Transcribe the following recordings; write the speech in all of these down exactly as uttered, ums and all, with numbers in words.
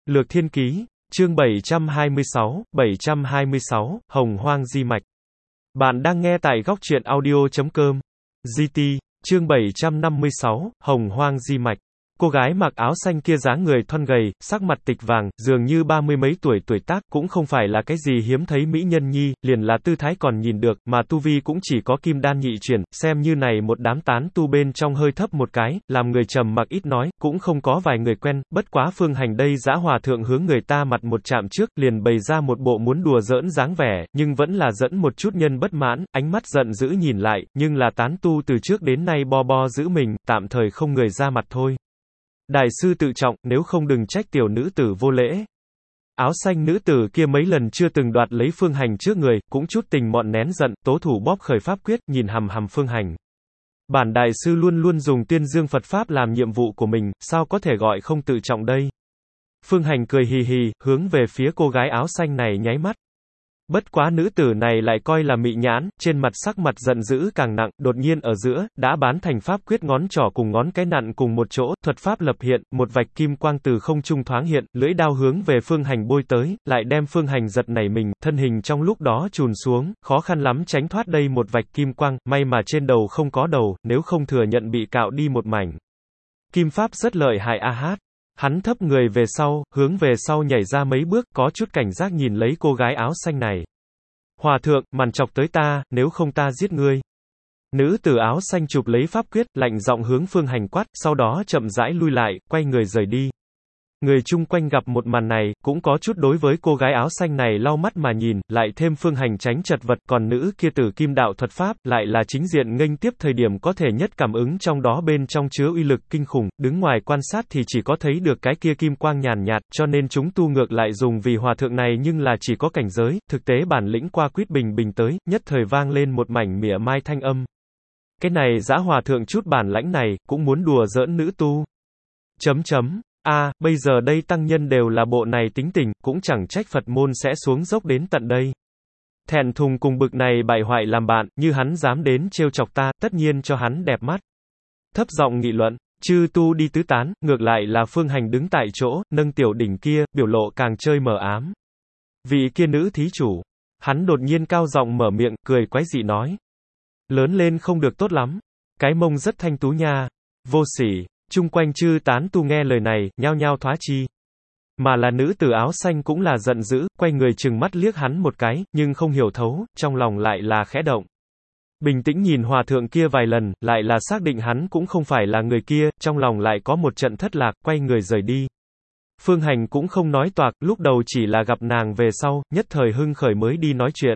Lược Thiên Ký, chương bảy trăm hai mươi sáu, bảy trăm hai mươi sáu, Hồng Hoang Di Mạch. Bạn đang nghe tại góc truyện audio chấm com. giê tê, chương bảy trăm năm mươi sáu, Hồng Hoang Di Mạch. Cô gái mặc áo xanh kia dáng người thon gầy, sắc mặt tịch vàng, dường như ba mươi mấy tuổi tuổi tác, cũng không phải là cái gì hiếm thấy mỹ nhân nhi, liền là tư thái còn nhìn được, mà tu vi cũng chỉ có kim đan nhị chuyển, xem như này một đám tán tu bên trong hơi thấp một cái, làm người trầm mặc ít nói, cũng không có vài người quen, bất quá Phương Hành đây dã hòa thượng hướng người ta mặt một chạm trước, liền bày ra một bộ muốn đùa giỡn dáng vẻ, nhưng vẫn là dẫn một chút nhân bất mãn, ánh mắt giận dữ nhìn lại, nhưng là tán tu từ trước đến nay bo bo giữ mình, tạm thời không người ra mặt thôi. Đại sư tự trọng, nếu không đừng trách tiểu nữ tử vô lễ. Áo xanh nữ tử kia mấy lần chưa từng đoạt lấy Phương Hành trước người, cũng chút tình mọn nén giận, tố thủ bóp khởi pháp quyết, nhìn hằm hằm Phương Hành. Bản đại sư luôn luôn dùng Tuyên Dương Phật Pháp làm nhiệm vụ của mình, sao có thể gọi không tự trọng đây? Phương Hành cười hì hì, hướng về phía cô gái áo xanh này nháy mắt. Bất quá nữ tử này lại coi là mị nhãn, trên mặt sắc mặt giận dữ càng nặng, đột nhiên ở giữa, đã bán thành pháp quyết ngón trỏ cùng ngón cái nặn cùng một chỗ, thuật pháp lập hiện, một vạch kim quang từ không trung thoáng hiện, lưỡi đao hướng về Phương Hành bôi tới, lại đem Phương Hành giật nảy mình, thân hình trong lúc đó chùn xuống, khó khăn lắm tránh thoát đây một vạch kim quang, may mà trên đầu không có đầu, nếu không thừa nhận bị cạo đi một mảnh. Kim pháp rất lợi hại a hát. Hắn thấp người về sau, hướng về sau nhảy ra mấy bước, có chút cảnh giác nhìn lấy cô gái áo xanh này. Hòa thượng, màn chọc tới ta, nếu không ta giết ngươi. Nữ tử áo xanh chụp lấy pháp quyết, lạnh giọng hướng Phương Hành quát, sau đó chậm rãi lui lại, quay người rời đi. Người chung quanh gặp một màn này, cũng có chút đối với cô gái áo xanh này lau mắt mà nhìn, lại thêm Phương Hành tránh chật vật, còn nữ kia tử kim đạo thuật pháp, lại là chính diện nghênh tiếp thời điểm có thể nhất cảm ứng trong đó bên trong chứa uy lực kinh khủng, đứng ngoài quan sát thì chỉ có thấy được cái kia kim quang nhàn nhạt, cho nên chúng tu ngược lại dùng vì hòa thượng này nhưng là chỉ có cảnh giới, thực tế bản lĩnh qua quýt bình bình tới, nhất thời vang lên một mảnh mỉa mai thanh âm. Cái này dã hòa thượng chút bản lãnh này, cũng muốn đùa giỡn nữ tu. Chấm chấm. A, à, bây giờ đây tăng nhân đều là bộ này tính tình, cũng chẳng trách Phật môn sẽ xuống dốc đến tận đây. Thẹn thùng cùng bực này bại hoại làm bạn, như hắn dám đến trêu chọc ta, tất nhiên cho hắn đẹp mắt. Thấp giọng nghị luận, chư tu đi tứ tán, ngược lại là Phương Hành đứng tại chỗ, nâng tiểu đỉnh kia, biểu lộ càng chơi mờ ám. Vị kia nữ thí chủ, hắn đột nhiên cao giọng mở miệng, cười quái dị nói. Lớn lên không được tốt lắm, cái mông rất thanh tú nha, vô sỉ. Chung quanh chư tán tu nghe lời này, nhao nhao thoá chi. Mà là nữ tử áo xanh cũng là giận dữ, quay người chừng mắt liếc hắn một cái, nhưng không hiểu thấu, trong lòng lại là khẽ động. Bình tĩnh nhìn hòa thượng kia vài lần, lại là xác định hắn cũng không phải là người kia, trong lòng lại có một trận thất lạc, quay người rời đi. Phương Hành cũng không nói toạc, lúc đầu chỉ là gặp nàng về sau, nhất thời hưng khởi mới đi nói chuyện.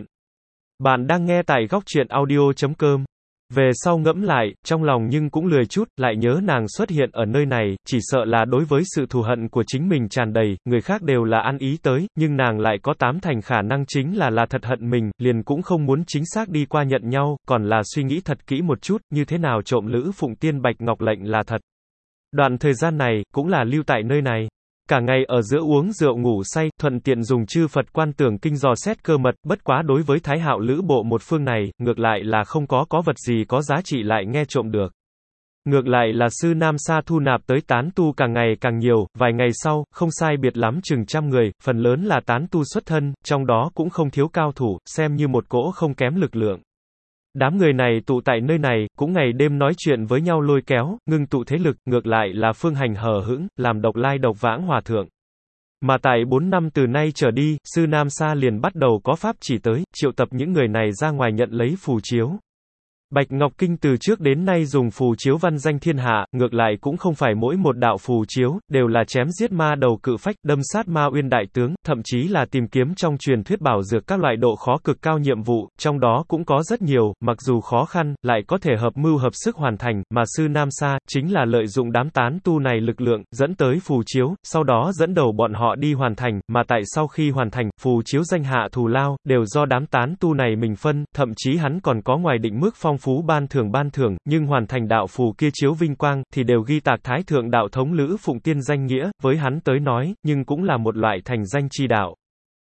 Bạn đang nghe tại góc truyện audio chấm com. Về sau ngẫm lại, trong lòng nhưng cũng lười chút, lại nhớ nàng xuất hiện ở nơi này, chỉ sợ là đối với sự thù hận của chính mình tràn đầy, người khác đều là ăn ý tới, nhưng nàng lại có tám thành khả năng chính là là thật hận mình, liền cũng không muốn chính xác đi qua nhận nhau, còn là suy nghĩ thật kỹ một chút, như thế nào trộm Lữ Phụng Tiên Bạch Ngọc lệnh là thật. Đoạn thời gian này, cũng là lưu tại nơi này. Cả ngày ở giữa uống rượu ngủ say, thuận tiện dùng chư Phật quan tưởng kinh dò xét cơ mật, bất quá đối với Thái Hạo Lữ bộ một phương này, ngược lại là không có có vật gì có giá trị lại nghe trộm được. Ngược lại là sư Nam Sa thu nạp tới tán tu càng ngày càng nhiều, vài ngày sau, không sai biệt lắm chừng trăm người, phần lớn là tán tu xuất thân, trong đó cũng không thiếu cao thủ, xem như một cỗ không kém lực lượng. Đám người này tụ tại nơi này, cũng ngày đêm nói chuyện với nhau lôi kéo, ngưng tụ thế lực, ngược lại là Phương Hành hờ hững, làm độc lai độc vãng hòa thượng. Mà tại bốn năm từ nay trở đi, sư Nam Sa liền bắt đầu có pháp chỉ tới, triệu tập những người này ra ngoài nhận lấy phù chiếu. Bạch Ngọc Kinh từ trước đến nay dùng phù chiếu văn danh thiên hạ, ngược lại cũng không phải mỗi một đạo phù chiếu, đều là chém giết ma đầu cự phách, đâm sát ma uyên đại tướng, thậm chí là tìm kiếm trong truyền thuyết bảo dược các loại độ khó cực cao nhiệm vụ, trong đó cũng có rất nhiều, mặc dù khó khăn, lại có thể hợp mưu hợp sức hoàn thành, mà sư Nam Sa, chính là lợi dụng đám tán tu này lực lượng, dẫn tới phù chiếu, sau đó dẫn đầu bọn họ đi hoàn thành, mà tại sau khi hoàn thành, phù chiếu danh hạ thù lao, đều do đám tán tu này mình phân, thậm chí hắn còn có ngoài định mức phong phú ban thưởng ban thưởng, nhưng hoàn thành đạo phù kia chiếu vinh quang, thì đều ghi tạc Thái Thượng Đạo Thống Lữ Phụng Tiên danh nghĩa, với hắn tới nói, nhưng cũng là một loại thành danh chi đạo.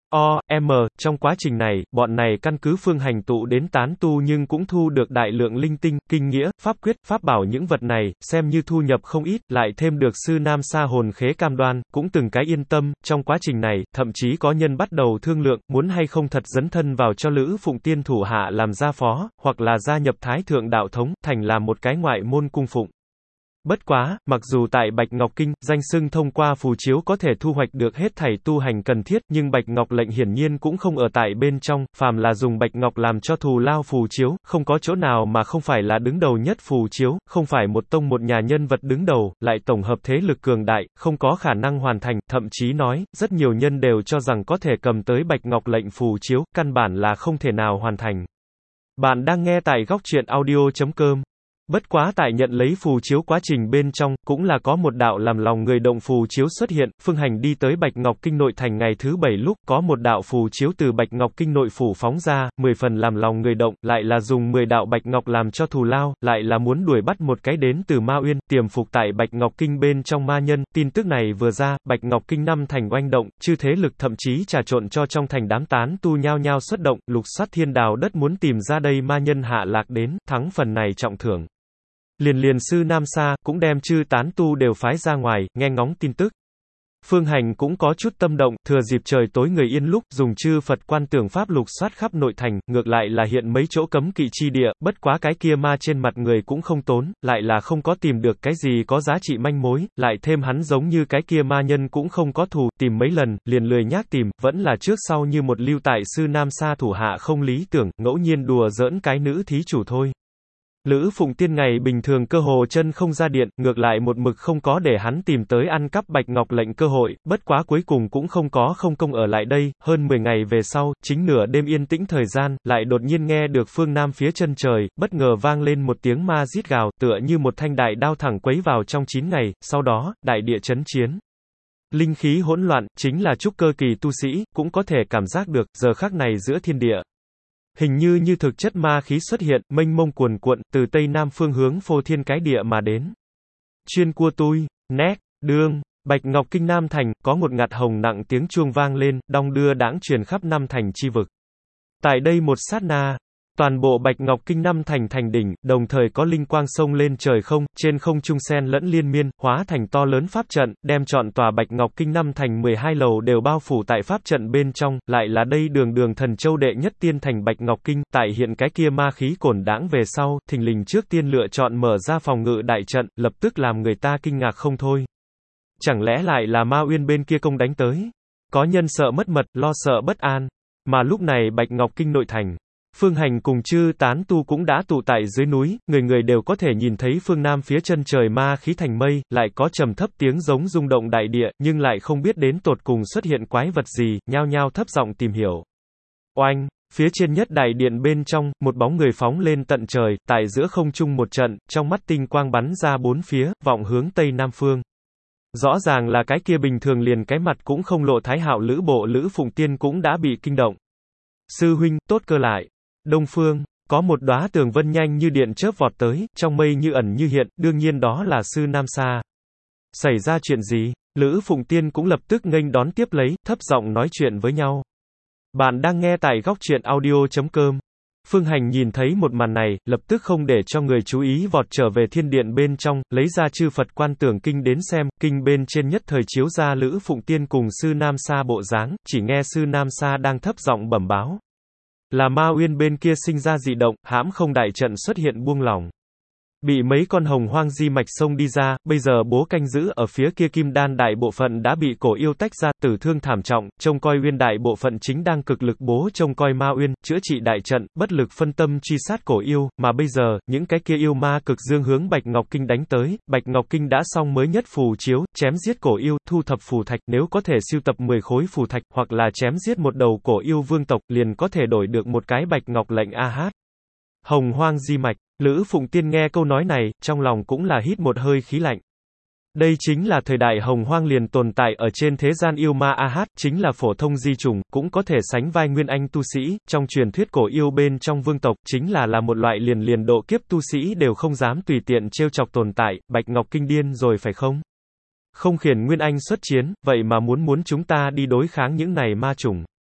O, M, trong quá trình này, bọn này căn cứ Phương Hành tụ đến tán tu nhưng cũng thu được đại lượng linh tinh, kinh nghĩa, pháp quyết, pháp bảo những vật này, xem như thu nhập không ít, lại thêm được sư Nam Sa hồn khế cam đoan, cũng từng cái yên tâm, trong quá trình này, thậm chí có nhân bắt đầu thương lượng, muốn hay không thật dấn thân vào cho Lữ Phụng Tiên thủ hạ làm gia phó, hoặc là gia nhập Thái Thượng Đạo Thống, thành làm một cái ngoại môn cung phụng. Bất quá, mặc dù tại Bạch Ngọc Kinh, danh xưng thông qua phù chiếu có thể thu hoạch được hết thảy tu hành cần thiết, nhưng Bạch Ngọc lệnh hiển nhiên cũng không ở tại bên trong, phàm là dùng Bạch Ngọc làm cho thù lao phù chiếu, không có chỗ nào mà không phải là đứng đầu nhất phù chiếu, không phải một tông một nhà nhân vật đứng đầu, lại tổng hợp thế lực cường đại, không có khả năng hoàn thành, thậm chí nói, rất nhiều nhân đều cho rằng có thể cầm tới Bạch Ngọc lệnh phù chiếu, căn bản là không thể nào hoàn thành. Bạn đang nghe tại góc truyện audio chấm com. Bất quá tại nhận lấy phù chiếu quá trình bên trong, cũng là có một đạo làm lòng người động phù chiếu xuất hiện, Phương Hành đi tới Bạch Ngọc Kinh nội thành ngày thứ bảy lúc, có một đạo phù chiếu từ Bạch Ngọc Kinh nội phủ phóng ra, mười phần làm lòng người động, lại là dùng mười đạo Bạch Ngọc làm cho thù lao, lại là muốn đuổi bắt một cái đến từ Ma Uyên, tiềm phục tại Bạch Ngọc Kinh bên trong ma nhân, tin tức này vừa ra, Bạch Ngọc Kinh năm thành oanh động, chư thế lực thậm chí trà trộn cho trong thành đám tán tu nhao nhao xuất động, lục soát thiên đào đất muốn tìm ra đây ma nhân hạ lạc đến, thắng phần này trọng thưởng. Liền liền sư Nam Sa, cũng đem chư tán tu đều phái ra ngoài, nghe ngóng tin tức. Phương Hành cũng có chút tâm động, thừa dịp trời tối người yên lúc, dùng chư Phật quan tưởng pháp lục soát khắp nội thành, ngược lại là hiện mấy chỗ cấm kỵ chi địa, bất quá cái kia ma trên mặt người cũng không tốn, lại là không có tìm được cái gì có giá trị manh mối, lại thêm hắn giống như cái kia ma nhân cũng không có thù, tìm mấy lần, liền lười nhác tìm, vẫn là trước sau như một lưu tại sư Nam Sa thủ hạ không lý tưởng, ngẫu nhiên đùa giỡn cái nữ thí chủ thôi. Lữ Phụng Tiên ngày bình thường cơ hồ chân không ra điện, ngược lại một mực không có để hắn tìm tới ăn cắp Bạch Ngọc lệnh cơ hội, bất quá cuối cùng cũng không có không công ở lại đây, hơn mười ngày về sau, chính nửa đêm yên tĩnh thời gian, lại đột nhiên nghe được phương nam phía chân trời, bất ngờ vang lên một tiếng ma rít gào, tựa như một thanh đại đao thẳng quấy vào trong chín ngày, sau đó, đại địa chấn chiến. Linh khí hỗn loạn, chính là trúc cơ kỳ tu sĩ, cũng có thể cảm giác được, giờ khắc này giữa thiên địa. Hình như như thực chất ma khí xuất hiện, mênh mông cuồn cuộn, từ tây nam phương hướng phô thiên cái địa mà đến. Chuyên cua tui, nét, đương, Bạch Ngọc Kinh Nam Thành, có một ngạt hồng nặng tiếng chuông vang lên, đong đưa đãng truyền khắp năm thành chi vực. Tại đây một sát na, toàn bộ Bạch Ngọc Kinh năm thành thành đỉnh, đồng thời có linh quang sông lên trời không, trên không trung sen lẫn liên miên, hóa thành to lớn pháp trận, đem trọn tòa Bạch Ngọc Kinh năm thành mười hai lầu đều bao phủ tại pháp trận bên trong, lại là đây đường đường thần châu đệ nhất tiên thành Bạch Ngọc Kinh, tại hiện cái kia ma khí cổn đãng về sau, thình lình trước tiên lựa chọn mở ra phòng ngự đại trận, lập tức làm người ta kinh ngạc không thôi. Chẳng lẽ lại là Ma Uyên bên kia công đánh tới? Có nhân sợ mất mật, lo sợ bất an. Mà lúc này Bạch Ngọc Kinh nội thành, Phương Hành cùng chư tán tu cũng đã tụ tại dưới núi, người người đều có thể nhìn thấy phương nam phía chân trời ma khí thành mây, lại có trầm thấp tiếng giống rung động đại địa, nhưng lại không biết đến tột cùng xuất hiện quái vật gì, nhao nhao thấp giọng tìm hiểu. Oanh, phía trên nhất đại điện bên trong, một bóng người phóng lên tận trời, tại giữa không trung một trận, trong mắt tinh quang bắn ra bốn phía, vọng hướng tây nam phương. Rõ ràng là cái kia bình thường liền cái mặt cũng không lộ thái hạo Lữ Bộ Lữ Phụng Tiên cũng đã bị kinh động. Sư huynh, tốt cơ lại. Đông phương, có một đóa tường vân nhanh như điện chớp vọt tới, trong mây như ẩn như hiện, đương nhiên đó là sư Nam Sa. Xảy ra chuyện gì? Lữ Phụng Tiên cũng lập tức nghênh đón tiếp lấy, thấp giọng nói chuyện với nhau. Bạn đang nghe tại góc truyện audio chấm com. Phương Hành nhìn thấy một màn này, lập tức không để cho người chú ý vọt trở về thiên điện bên trong, lấy ra chư Phật quan tưởng kinh đến xem, kinh bên trên nhất thời chiếu ra Lữ Phụng Tiên cùng sư Nam Sa bộ dáng, chỉ nghe sư Nam Sa đang thấp giọng bẩm báo. Là Ma Uyên bên kia sinh ra dị động, hãm không đại trận xuất hiện buông lỏng. Bị mấy con hồng hoang di mạch xông đi ra, bây giờ bố canh giữ ở phía kia kim đan đại bộ phận đã bị cổ yêu tách ra, tử thương thảm trọng, trông coi Uyên đại bộ phận chính đang cực lực bố trông coi Ma Uyên, chữa trị đại trận, bất lực phân tâm truy sát cổ yêu, mà bây giờ, những cái kia yêu ma cực dương hướng Bạch Ngọc Kinh đánh tới, Bạch Ngọc Kinh đã xong mới nhất phù chiếu, chém giết cổ yêu, thu thập phù thạch, nếu có thể sưu tập mười khối phù thạch, hoặc là chém giết một đầu cổ yêu vương tộc, liền có thể đổi được một cái Bạch Ngọc lệnh a hát. Hồng hoang di mạch. Lữ Phụng Tiên nghe câu nói này, trong lòng cũng là hít một hơi khí lạnh. Đây chính là thời đại hồng hoang liền tồn tại ở trên thế gian yêu ma a hát, chính là phổ thông di trùng, cũng có thể sánh vai nguyên anh tu sĩ, trong truyền thuyết cổ yêu bên trong vương tộc, chính là là một loại liền liền độ kiếp tu sĩ đều không dám tùy tiện trêu chọc tồn tại, Bạch Ngọc Kinh điên rồi phải không? Không khiển nguyên anh xuất chiến, vậy mà muốn muốn chúng ta đi đối kháng những này ma trùng.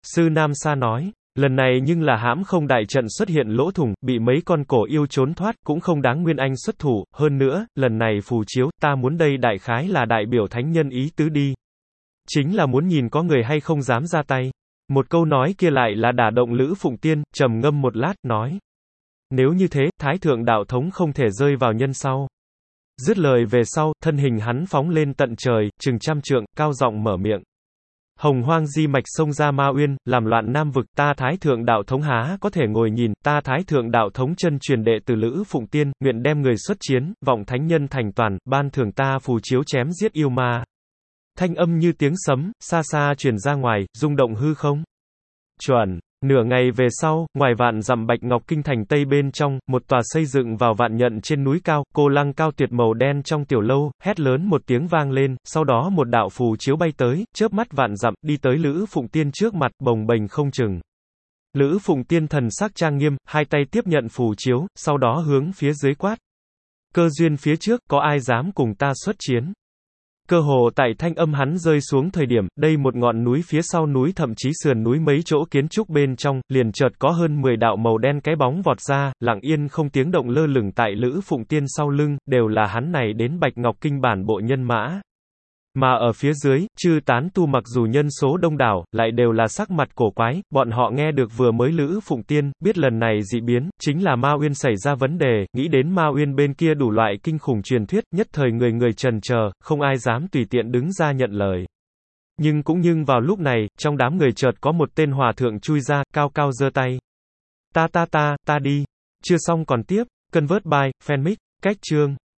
Sư Nam Sa nói. Lần này nhưng là hãm không đại trận xuất hiện lỗ thủng, bị mấy con cổ yêu trốn thoát, cũng không đáng Nguyên Anh xuất thủ, hơn nữa, lần này phù chiếu, ta muốn đây đại khái là đại biểu thánh nhân ý tứ đi. Chính là muốn nhìn có người hay không dám ra tay. Một câu nói kia lại là đả động Lữ Phụng Tiên, trầm ngâm một lát, nói. Nếu như thế, Thái Thượng Đạo Thống không thể rơi vào nhân sau. Dứt lời về sau, thân hình hắn phóng lên tận trời, chừng trăm trượng, cao giọng mở miệng. Hồng Hoang di mạch xông ra Ma Uyên, làm loạn Nam vực, ta Thái Thượng Đạo Thống há có thể ngồi nhìn, ta Thái Thượng Đạo Thống chân truyền đệ từ Lữ Phụng Tiên, nguyện đem người xuất chiến, vọng thánh nhân thành toàn, ban thưởng ta phù chiếu chém giết yêu ma. Thanh âm như tiếng sấm, xa xa truyền ra ngoài, rung động hư không. Chuẩn. Nửa ngày về sau, ngoài vạn dặm Bạch Ngọc Kinh thành tây bên trong, một tòa xây dựng vào vạn nhận trên núi cao, cô lăng cao tuyệt màu đen trong tiểu lâu, hét lớn một tiếng vang lên, sau đó một đạo phù chiếu bay tới, chớp mắt vạn dặm, đi tới Lữ Phụng Tiên trước mặt, bồng bềnh không chừng. Lữ Phụng Tiên thần sắc trang nghiêm, hai tay tiếp nhận phù chiếu, sau đó hướng phía dưới quát. Cơ duyên phía trước, có ai dám cùng ta xuất chiến? Cơ hồ tại thanh âm hắn rơi xuống thời điểm, đây một ngọn núi phía sau núi thậm chí sườn núi mấy chỗ kiến trúc bên trong, liền chợt có hơn mười đạo màu đen cái bóng vọt ra, lặng yên không tiếng động lơ lửng tại Lữ Phụng Tiên sau lưng, đều là hắn này đến Bạch Ngọc Kinh bản bộ nhân mã. Mà ở phía dưới, chư tán tu mặc dù nhân số đông đảo, lại đều là sắc mặt cổ quái, bọn họ nghe được vừa mới Lữ Phụng Tiên, biết lần này dị biến, chính là Ma Uyên xảy ra vấn đề, nghĩ đến Ma Uyên bên kia đủ loại kinh khủng truyền thuyết, nhất thời người người trần chờ, không ai dám tùy tiện đứng ra nhận lời. Nhưng cũng nhưng vào lúc này, trong đám người chợt có một tên hòa thượng chui ra, cao cao giơ tay. Ta ta ta, ta đi. Chưa xong còn tiếp, convert by, fanmic, cách chương.